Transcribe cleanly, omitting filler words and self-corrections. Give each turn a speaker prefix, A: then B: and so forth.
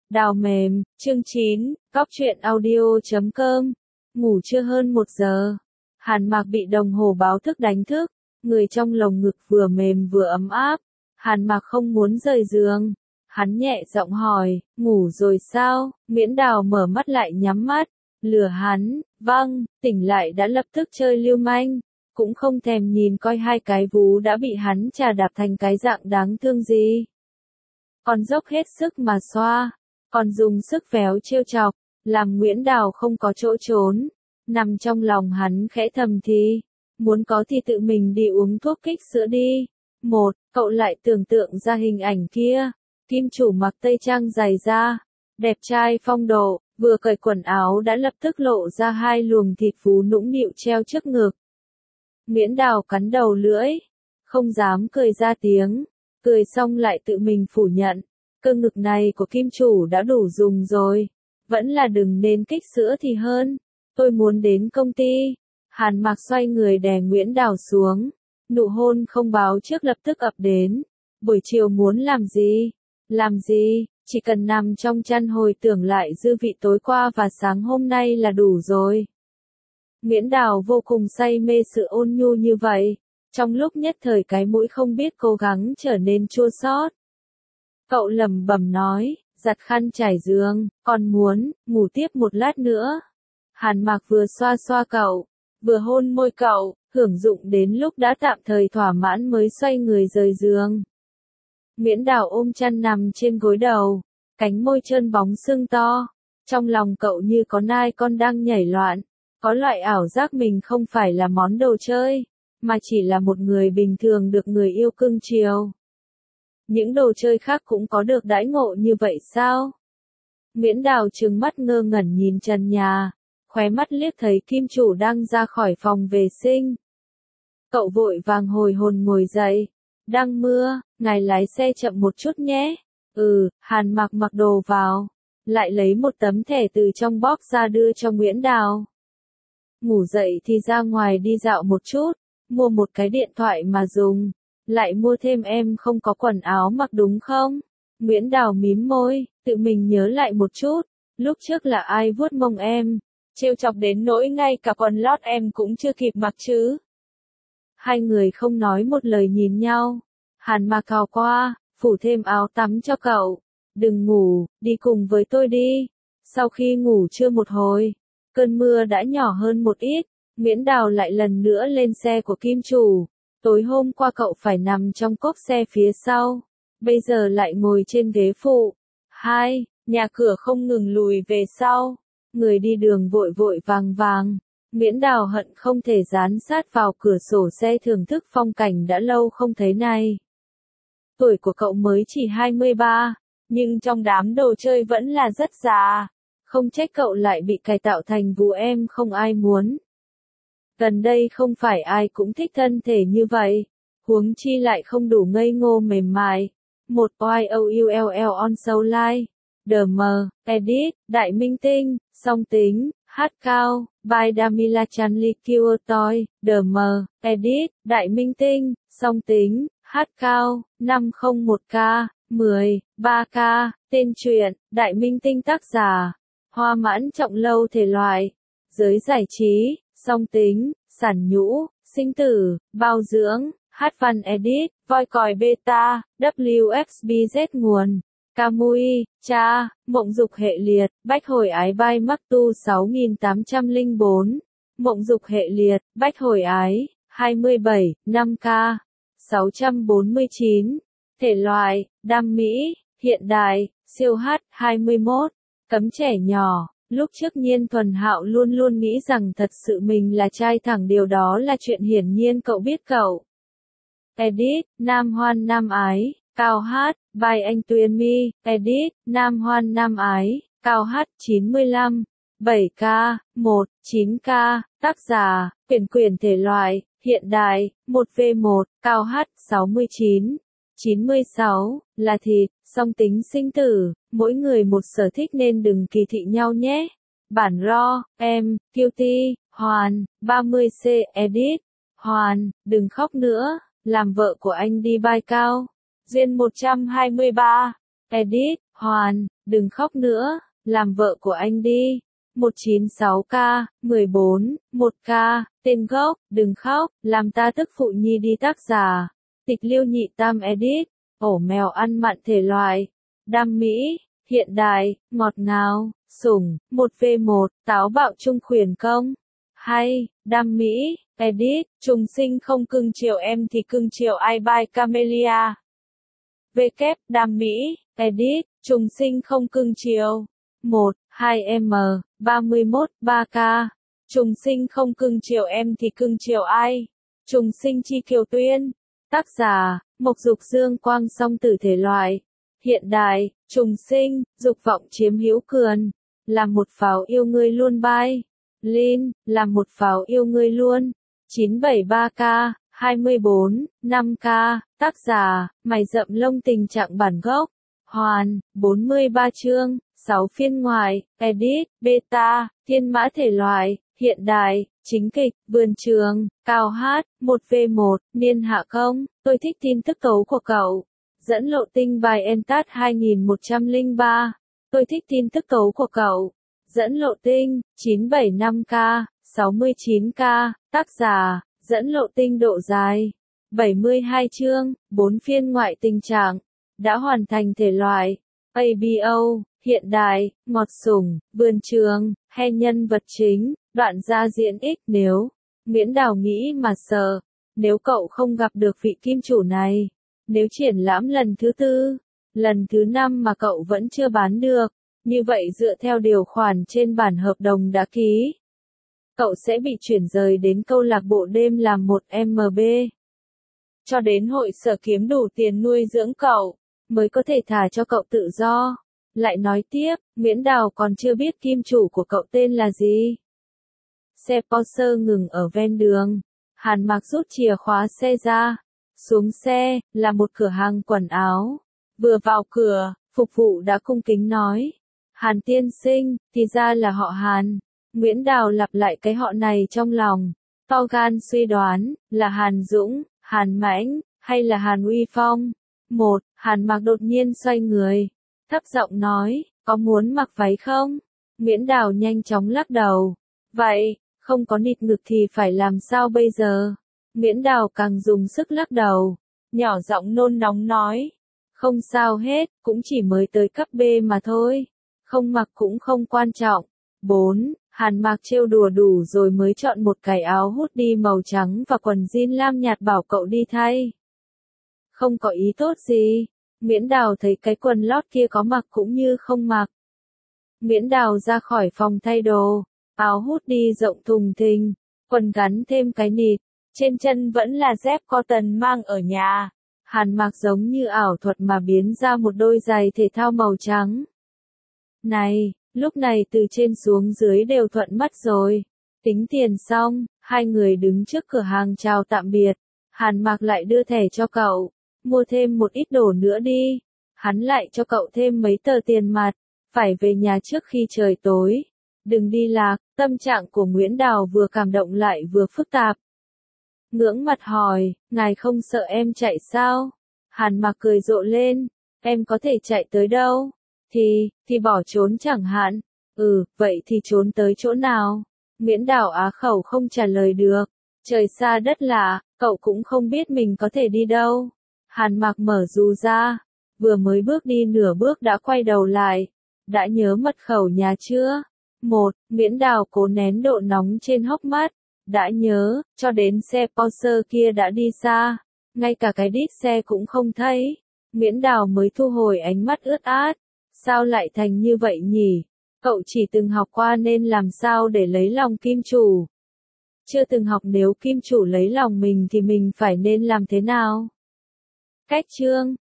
A: Đào mềm, chương 9, Cóc truyện audio.com. Ngủ chưa hơn 1 giờ. Hàn Mạc bị đồng hồ báo thức đánh thức, người trong lồng ngực vừa mềm vừa ấm áp. Hàn Mạc không muốn rời giường. Hắn nhẹ giọng hỏi, ngủ rồi sao? Miễn Đào mở mắt lại nhắm mắt, lừa hắn, vâng, tỉnh lại đã lập tức chơi lưu manh, cũng không thèm nhìn coi hai cái vú đã bị hắn chà đạp thành cái dạng đáng thương gì. Còn dốc hết sức mà xoa, còn dùng sức véo trêu chọc, làm Nguyễn Đào không có chỗ trốn. Nằm trong lòng hắn khẽ thầm thì, muốn có thì tự mình đi uống thuốc kích sữa đi. Cậu lại tưởng tượng ra hình ảnh kia, kim chủ mặc tây trang dày da, đẹp trai phong độ, vừa cởi quần áo đã lập tức lộ ra hai luồng thịt vú nũng nịu treo trước ngực. Nguyễn Đào cắn đầu lưỡi, không dám cười ra tiếng, cười xong lại tự mình phủ nhận, cơ ngực này của kim chủ đã đủ dùng rồi, vẫn là đừng nên kích sữa thì hơn, tôi muốn đến công ty. Hàn Mạc xoay người đè Nguyễn Đào xuống, nụ hôn không báo trước lập tức ập đến. Buổi chiều muốn làm gì? Làm gì, chỉ cần nằm trong chăn hồi tưởng lại dư vị tối qua và sáng hôm nay là đủ rồi. Nguyễn Đào vô cùng say mê sự ôn nhu như vậy, trong lúc nhất thời cái mũi không biết cố gắng trở nên chua xót. Cậu lẩm bẩm nói, giặt khăn trải giường, còn muốn ngủ tiếp một lát nữa. Hàn Mạc vừa xoa xoa cậu, vừa hôn môi cậu, hưởng dụng đến lúc đã tạm thời thỏa mãn mới xoay người rời giường. Nguyễn Đào ôm chăn nằm trên gối đầu, cánh môi trơn bóng sưng to, trong lòng cậu như có nai con đang nhảy loạn, có loại ảo giác mình không phải là món đồ chơi, mà chỉ là một người bình thường được người yêu cưng chiều. Những đồ chơi khác cũng có được đãi ngộ như vậy sao? Nguyễn Đào trừng mắt ngơ ngẩn nhìn trần nhà, khóe mắt liếc thấy kim chủ đang ra khỏi phòng vệ sinh. Cậu vội vàng hồi hồn ngồi dậy, đang mưa, ngài lái xe chậm một chút nhé. Hàn Mạc mặc đồ vào, lại lấy một tấm thẻ từ trong bóp ra đưa cho Nguyễn Đào. Ngủ dậy thì ra ngoài đi dạo một chút, mua một cái điện thoại mà dùng, lại mua thêm em không có quần áo mặc đúng không? Nguyễn Đào mím môi, tự mình nhớ lại một chút, lúc trước là ai vuốt mông em, trêu chọc đến nỗi ngay cả quần lót em cũng chưa kịp mặc chứ. Hai người không nói một lời nhìn nhau, Hàn Mạc cào qua, phủ thêm áo tắm cho cậu, đừng ngủ, đi cùng với tôi đi. Sau khi ngủ trưa một hồi, cơn mưa đã nhỏ hơn một ít, Nguyễn Đào lại lần nữa lên xe của kim chủ. Tối hôm qua cậu phải nằm trong cốp xe phía sau, bây giờ lại ngồi trên ghế phụ. Nhà cửa không ngừng lùi về sau, người đi đường vội vội vàng vàng. Nguyễn Đào hận không thể dán sát vào cửa sổ xe thưởng thức phong cảnh đã lâu không thấy này. Tuổi của cậu mới chỉ 23, nhưng trong đám đồ chơi vẫn là rất già, không trách cậu lại bị cải tạo thành vú em không ai muốn. Gần đây không phải ai cũng thích thân thể như vậy, huống chi lại không đủ ngây ngô mềm mại. YOULL on Soul Live, DM, Edit, Đại Minh Tinh, Song Tính, Hát Cao, by Damila Chanli Toy, DM, Edit, Đại Minh Tinh, Song Tính, Hát Cao, 501K, 10, 3K, tên truyện, Đại Minh Tinh tác giả, Hoa Mãn Trọng Lâu thể loại, giới giải trí, song tính, sản nhũ, sinh tử, bao dưỡng, hát văn edit, voi còi beta, WXBZ nguồn, Kamui, cha, mộng dục hệ liệt, bách hồi ái bay mắc tu 6804, mộng dục hệ liệt, bách hồi ái, 27, 5K, 649, thể loại, đam mỹ, hiện đại, siêu hát, 21, cấm trẻ nhỏ. Lúc trước Nhiên Thuần Hạo luôn luôn nghĩ rằng thật sự mình là trai thẳng, điều đó là chuyện hiển nhiên cậu biết cậu. Edit, Nam Hoan Nam Ái, Cao Hát, by anh Tuyền My, Edit, Nam Hoan Nam Ái, Cao Hát, 95, 7K, 1, 9K, tác giả, quyển thể loại, hiện đại, 1v1, Cao Hát, 69, 96, là thịt, song tính sinh tử, mỗi người một sở thích nên đừng kỳ thị nhau nhé. Bản ro, em, Cutie, Hoàn, 30C, Edit, Hoàn, đừng khóc nữa, làm vợ của anh đi bai cao. Duyên 123, Edit, Hoàn, đừng khóc nữa, làm vợ của anh đi. 196K, 14, 1K, tên gốc, đừng khóc, làm ta tức phụ nhi đi tác giả. Tịch Liêu Nhị Tam Edit, ổ mèo ăn mặn thể loại. Đam mỹ, hiện đại, ngọt ngào, sủng, 1v1, táo bạo trung khuyển công. Hay, đam mỹ, edit, trùng sinh không cưng chiều em thì cưng chiều ai by Camellia. W, đam mỹ, edit, trùng sinh không cưng chiều. 1, 2M, 31, 3K. Trùng sinh không cưng chiều em thì cưng chiều ai? Trùng sinh Chi Kiều Tuyên. Tác giả, Mộc Dục Dương Quang song tử thể loại. Hiện đại, trùng sinh, dục vọng chiếm hữu quyền. Làm một pháo yêu ngươi luôn bye. Lin, làm một pháo yêu ngươi luôn. 973K, 24, 5K. Tác giả, Mày rậm lông tình trạng bản gốc. Hoàn, 43 chương, 6 phiên ngoại, edit, beta, thiên mã thể loại, hiện đại, chính kịch, vườn trường, cao hát, 1v1, niên hạ công, tôi thích tin tức tố của cậu. Dẫn lộ tinh bài Entat 2103. Tôi thích tin tức tố của cậu. Dẫn lộ tinh, 975K, 69K, tác giả, dẫn lộ tinh độ dài. 72 chương, 4 phiên ngoại tình trạng. Đã hoàn thành thể loại. ABO, hiện đại, ngọt sủng, vườn trường, hay nhân vật chính, đoạn gia diễn X nếu. Miễn Đào nghĩ mà sợ. Nếu cậu không gặp được vị kim chủ này. Nếu triển lãm lần thứ 4, lần thứ 5 mà cậu vẫn chưa bán được, như vậy dựa theo điều khoản trên bản hợp đồng đã ký, cậu sẽ bị chuyển rời đến câu lạc bộ đêm làm một MB. Cho đến hội sở kiếm đủ tiền nuôi dưỡng cậu, mới có thể thả cho cậu tự do. Lại nói tiếp, Miễn Đào còn chưa biết kim chủ của cậu tên là gì. Xe Porsche ngừng ở ven đường. Hàn Mạc rút chìa khóa xe ra. Xuống xe, là một cửa hàng quần áo. Vừa vào cửa, phục vụ đã cung kính nói. Hàn tiên sinh, thì ra là họ Hàn. Miễn Đào lặp lại cái họ này trong lòng. To gan suy đoán, là Hàn Dũng, Hàn Mãnh, hay là Hàn Uy Phong. Hàn Mạc đột nhiên xoay người. Thấp giọng nói, có muốn mặc váy không? Miễn Đào nhanh chóng lắc đầu. Vậy, không có nịt ngực thì phải làm sao bây giờ? Miễn Đào càng dùng sức lắc đầu. Nhỏ giọng nôn nóng nói. Không sao hết, cũng chỉ mới tới cấp B mà thôi. Không mặc cũng không quan trọng. 4. Hàn Mạc trêu đùa đủ rồi mới chọn một cái áo hoodie màu trắng và quần jean lam nhạt bảo cậu đi thay. Không có ý tốt gì. Miễn Đào thấy cái quần lót kia có mặc cũng như không mặc. Miễn Đào ra khỏi phòng thay đồ. Áo hoodie rộng thùng thình. Quần gắn thêm cái nịt. Trên chân vẫn là dép cotton mang ở nhà. Hàn Mạc giống như ảo thuật mà biến ra một đôi giày thể thao màu trắng. Này, lúc này từ trên xuống dưới đều thuận mắt rồi. Tính tiền xong, hai người đứng trước cửa hàng chào tạm biệt. Hàn Mạc lại đưa thẻ cho cậu. Mua thêm một ít đồ nữa đi. Hắn lại cho cậu thêm mấy tờ tiền mặt. Phải về nhà trước khi trời tối. Đừng đi lạc. Tâm trạng của Nguyễn Đào vừa cảm động lại vừa phức tạp. Ngưỡng mặt hỏi, ngài không sợ em chạy sao? Hàn Mạc cười rộ lên, em có thể chạy tới đâu? Thì bỏ trốn chẳng hạn. Vậy thì trốn tới chỗ nào? Miễn Đào á khẩu không trả lời được. Trời xa đất lạ, cậu cũng không biết mình có thể đi đâu. Hàn Mạc mở dù ra, vừa mới bước đi nửa bước đã quay đầu lại. Đã nhớ mật khẩu nhà chưa? Miễn Đào cố nén độ nóng trên hốc mắt. Đã nhớ, cho đến xe Porsche kia đã đi xa. Ngay cả cái đít xe cũng không thấy. Miễn Đào mới thu hồi ánh mắt ướt át. Sao lại thành như vậy nhỉ? Cậu chỉ từng học qua nên làm sao để lấy lòng kim chủ? Chưa từng học nếu kim chủ lấy lòng mình thì mình phải nên làm thế nào? Cách chương